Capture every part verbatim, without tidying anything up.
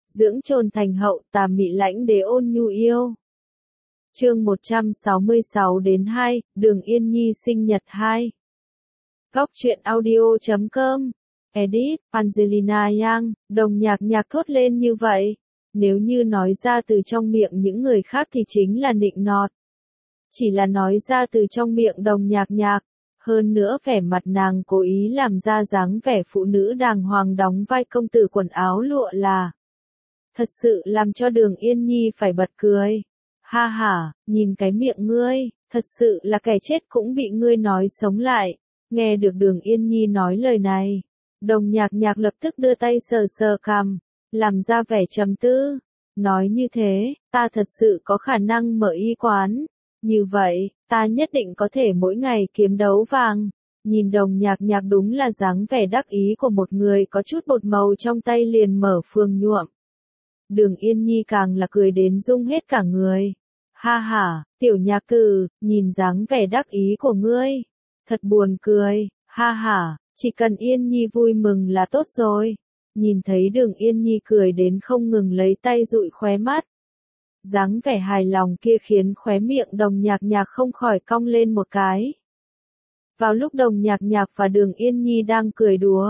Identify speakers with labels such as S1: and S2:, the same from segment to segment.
S1: dưỡng trồn thành hậu, tà mị lãnh đế ôn nhu yêu. Chương một trăm sáu mươi sáu đến hai, Đường Yên Nhi sinh nhật hai. Góc truyện audio chấm com. Edit, Angelina Yang, đồng nhạc nhạc thốt lên như vậy. Nếu như nói ra từ trong miệng những người khác thì chính là nịnh nọt. Chỉ là nói ra từ trong miệng đồng nhạc nhạc. Hơn nữa vẻ mặt nàng cố ý làm ra dáng vẻ phụ nữ đàng hoàng đóng vai công tử quần áo lụa là. Thật sự làm cho Đường Yên Nhi phải bật cười. Ha ha, nhìn cái miệng ngươi, thật sự là kẻ chết cũng bị ngươi nói sống lại. Nghe được Đường Yên Nhi nói lời này, đồng nhạc nhạc lập tức đưa tay sờ sờ cằm, làm ra vẻ trầm tư. Nói như thế, ta thật sự có khả năng mở y quán. Như vậy, ta nhất định có thể mỗi ngày kiếm đấu vàng. Nhìn đồng nhạc nhạc đúng là dáng vẻ đắc ý của một người có chút bột màu trong tay liền mở phường nhuộm. Đường Yên Nhi càng là cười đến rung hết cả người. Ha ha, tiểu nhạc tử, nhìn dáng vẻ đắc ý của ngươi. Thật buồn cười, ha ha, chỉ cần Yên Nhi vui mừng là tốt rồi. Nhìn thấy Đường Yên Nhi cười đến không ngừng lấy tay dụi khóe mắt. Dáng vẻ hài lòng kia khiến khóe miệng đồng nhạc nhạc không khỏi cong lên một cái. Vào lúc đồng nhạc nhạc và Đường Yên Nhi đang cười đùa.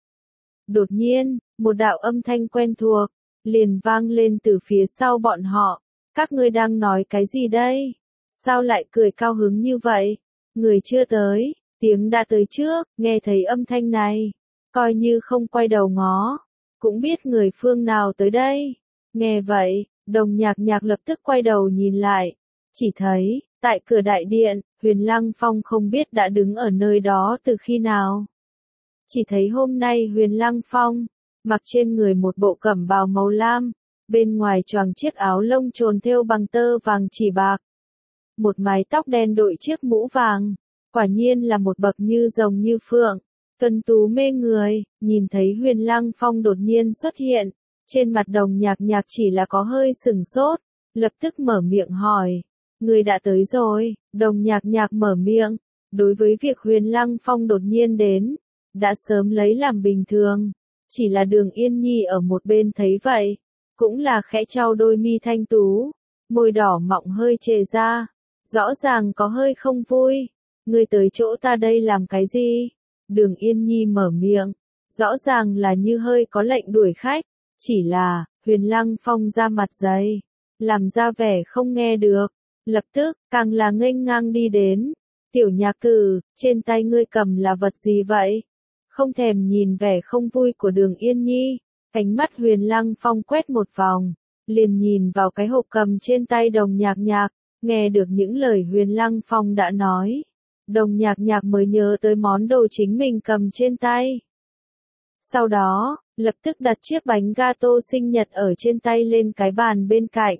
S1: Đột nhiên, một đạo âm thanh quen thuộc, liền vang lên từ phía sau bọn họ. Các ngươi đang nói cái gì đây? Sao lại cười cao hứng như vậy? Người chưa tới, tiếng đã tới trước, nghe thấy âm thanh này. Coi như không quay đầu ngó, cũng biết người phương nào tới đây. Nghe vậy, đồng nhạc nhạc lập tức quay đầu nhìn lại. Chỉ thấy, tại cửa đại điện, Huyền Lăng Phong không biết đã đứng ở nơi đó từ khi nào. Chỉ thấy hôm nay Huyền Lăng Phong, mặc trên người một bộ cẩm bào màu lam, bên ngoài choàng chiếc áo lông trồn thêu bằng tơ vàng chỉ bạc. Một mái tóc đen đội chiếc mũ vàng, quả nhiên là một bậc như rồng như phượng, tuấn tú mê người. Nhìn thấy Huyền Lăng Phong đột nhiên xuất hiện, trên mặt đồng nhạc nhạc chỉ là có hơi sừng sốt, lập tức mở miệng hỏi, người đã tới rồi. Đồng nhạc nhạc mở miệng, đối với việc Huyền Lăng Phong đột nhiên đến, đã sớm lấy làm bình thường, chỉ là Đường Yên Nhi ở một bên thấy vậy, cũng là khẽ trao đôi mi thanh tú, môi đỏ mọng hơi trề ra, rõ ràng có hơi không vui. Ngươi tới chỗ ta đây làm cái gì? Đường Yên Nhi mở miệng, rõ ràng là như hơi có lệnh đuổi khách, chỉ là, Huyền Lăng Phong ra mặt dày, làm ra vẻ không nghe được, lập tức, càng là nghênh ngang đi đến. Tiểu nhạc tử, trên tay ngươi cầm là vật gì vậy? Không thèm nhìn vẻ không vui của Đường Yên Nhi, ánh mắt Huyền Lăng Phong quét một vòng, liền nhìn vào cái hộp cầm trên tay đồng nhạc nhạc, nghe được những lời Huyền Lăng Phong đã nói. Đồng nhạc nhạc mới nhớ tới món đồ chính mình cầm trên tay. Sau đó, lập tức đặt chiếc bánh gato sinh nhật ở trên tay lên cái bàn bên cạnh.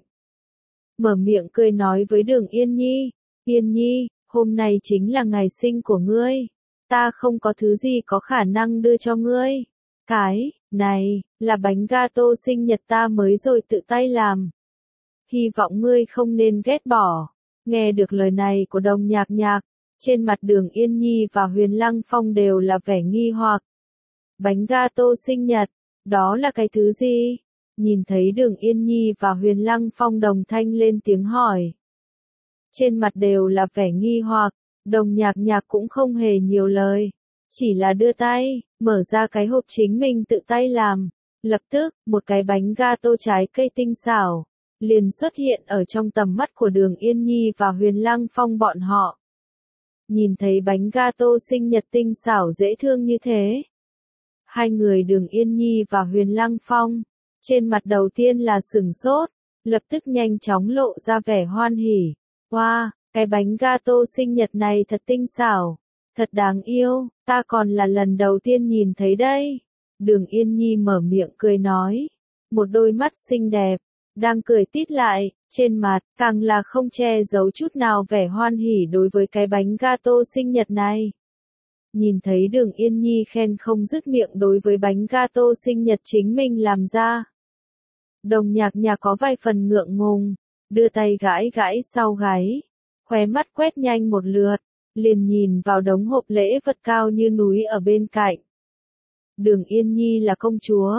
S1: Mở miệng cười nói với Đường Yên Nhi, Yên Nhi, hôm nay chính là ngày sinh của ngươi. Ta không có thứ gì có khả năng đưa cho ngươi. Cái này, là bánh gato sinh nhật ta mới rồi tự tay làm. Hy vọng ngươi không nên ghét bỏ. Nghe được lời này của đồng nhạc nhạc, trên mặt Đường Yên Nhi và Huyền Lăng Phong đều là vẻ nghi hoặc. Bánh gato sinh nhật, đó là cái thứ gì? Nhìn thấy Đường Yên Nhi và Huyền Lăng Phong đồng thanh lên tiếng hỏi. Trên mặt đều là vẻ nghi hoặc, đồng nhạc nhạc cũng không hề nhiều lời. Chỉ là đưa tay, mở ra cái hộp chính mình tự tay làm. Lập tức, một cái bánh gato trái cây tinh xảo, liền xuất hiện ở trong tầm mắt của Đường Yên Nhi và Huyền Lăng Phong bọn họ. Nhìn thấy bánh gato sinh nhật tinh xảo dễ thương như thế. Hai người Đường Yên Nhi và Huyền Lăng Phong, trên mặt đầu tiên là sừng sốt, lập tức nhanh chóng lộ ra vẻ hoan hỉ. Wow, cái bánh gato sinh nhật này thật tinh xảo, thật đáng yêu, ta còn là lần đầu tiên nhìn thấy đây. Đường Yên Nhi mở miệng cười nói, một đôi mắt xinh đẹp, đang cười tít lại, trên mặt, càng là không che giấu chút nào vẻ hoan hỉ đối với cái bánh gato sinh nhật này. Nhìn thấy Đường Yên Nhi khen không dứt miệng đối với bánh gato sinh nhật chính mình làm ra. Đồng nhạc nhạc có vài phần ngượng ngùng, đưa tay gãi gãi sau gáy, khóe mắt quét nhanh một lượt, liền nhìn vào đống hộp lễ vật cao như núi ở bên cạnh. Đường Yên Nhi là công chúa,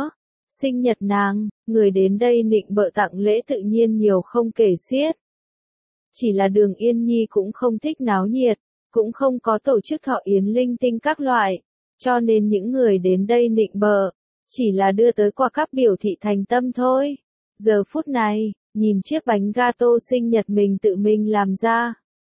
S1: sinh nhật nàng, người đến đây nịnh bợ tặng lễ tự nhiên nhiều không kể xiết. Chỉ là Đường Yên Nhi cũng không thích náo nhiệt, cũng không có tổ chức thọ yến linh tinh các loại, cho nên những người đến đây nịnh bợ, chỉ là đưa tới quà cáp biểu thị thành tâm thôi. Giờ phút này, nhìn chiếc bánh gato sinh nhật mình tự mình làm ra.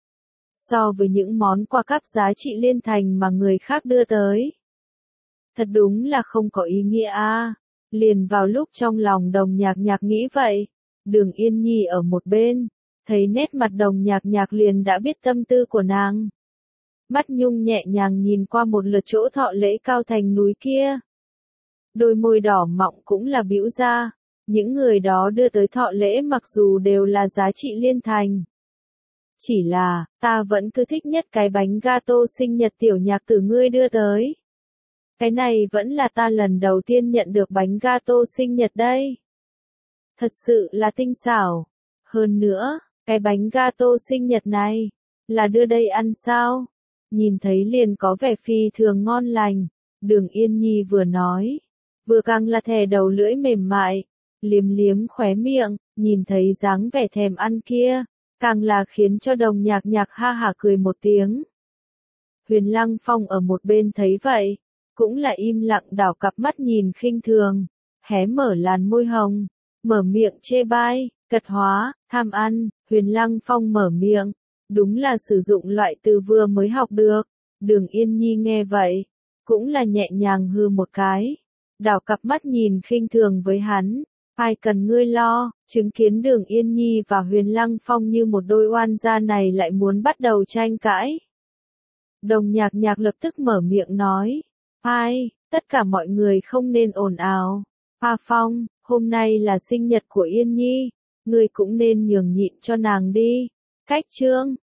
S1: So với những món quà cáp giá trị liên thành mà người khác đưa tới. Thật đúng là không có ý nghĩa a. À. Liền vào lúc trong lòng Đồng Nhạc Nhạc nghĩ vậy, Đường Yên Nhi ở một bên, thấy nét mặt Đồng Nhạc Nhạc liền đã biết tâm tư của nàng. Mắt Nhung nhẹ nhàng nhìn qua một lượt chỗ thọ lễ cao thành núi kia. Đôi môi đỏ mọng cũng là bĩu ra, những người đó đưa tới thọ lễ mặc dù đều là giá trị liên thành. Chỉ là, ta vẫn cứ thích nhất cái bánh gato sinh nhật tiểu nhạc tử ngươi đưa tới. Cái này vẫn là ta lần đầu tiên nhận được bánh gato sinh nhật đây. Thật sự là tinh xảo. Hơn nữa, cái bánh gato sinh nhật này, là đưa đây ăn sao? Nhìn thấy liền có vẻ phi thường ngon lành. Đường Yên Nhi vừa nói, vừa càng là thè đầu lưỡi mềm mại, liếm liếm khóe miệng, nhìn thấy dáng vẻ thèm ăn kia, càng là khiến cho Đồng Nhạc Nhạc ha hả cười một tiếng. Huyền Lăng Phong ở một bên thấy vậy, cũng là im lặng đảo cặp mắt nhìn khinh thường, hé mở làn môi hồng, mở miệng chê bai, cật hóa, tham ăn. Huyền Lăng Phong mở miệng, đúng là sử dụng loại từ vừa mới học được. Đường Yên Nhi nghe vậy, cũng là nhẹ nhàng hư một cái, đảo cặp mắt nhìn khinh thường với hắn. Ai cần ngươi lo, chứng kiến Đường Yên Nhi và Huyền Lăng Phong như một đôi oan gia này lại muốn bắt đầu tranh cãi. Đồng Nhạc Nhạc lập tức mở miệng nói, ai, tất cả mọi người không nên ồn ào. A Phong, hôm nay là sinh nhật của Yên Nhi, ngươi cũng nên nhường nhịn cho nàng đi. Cách chương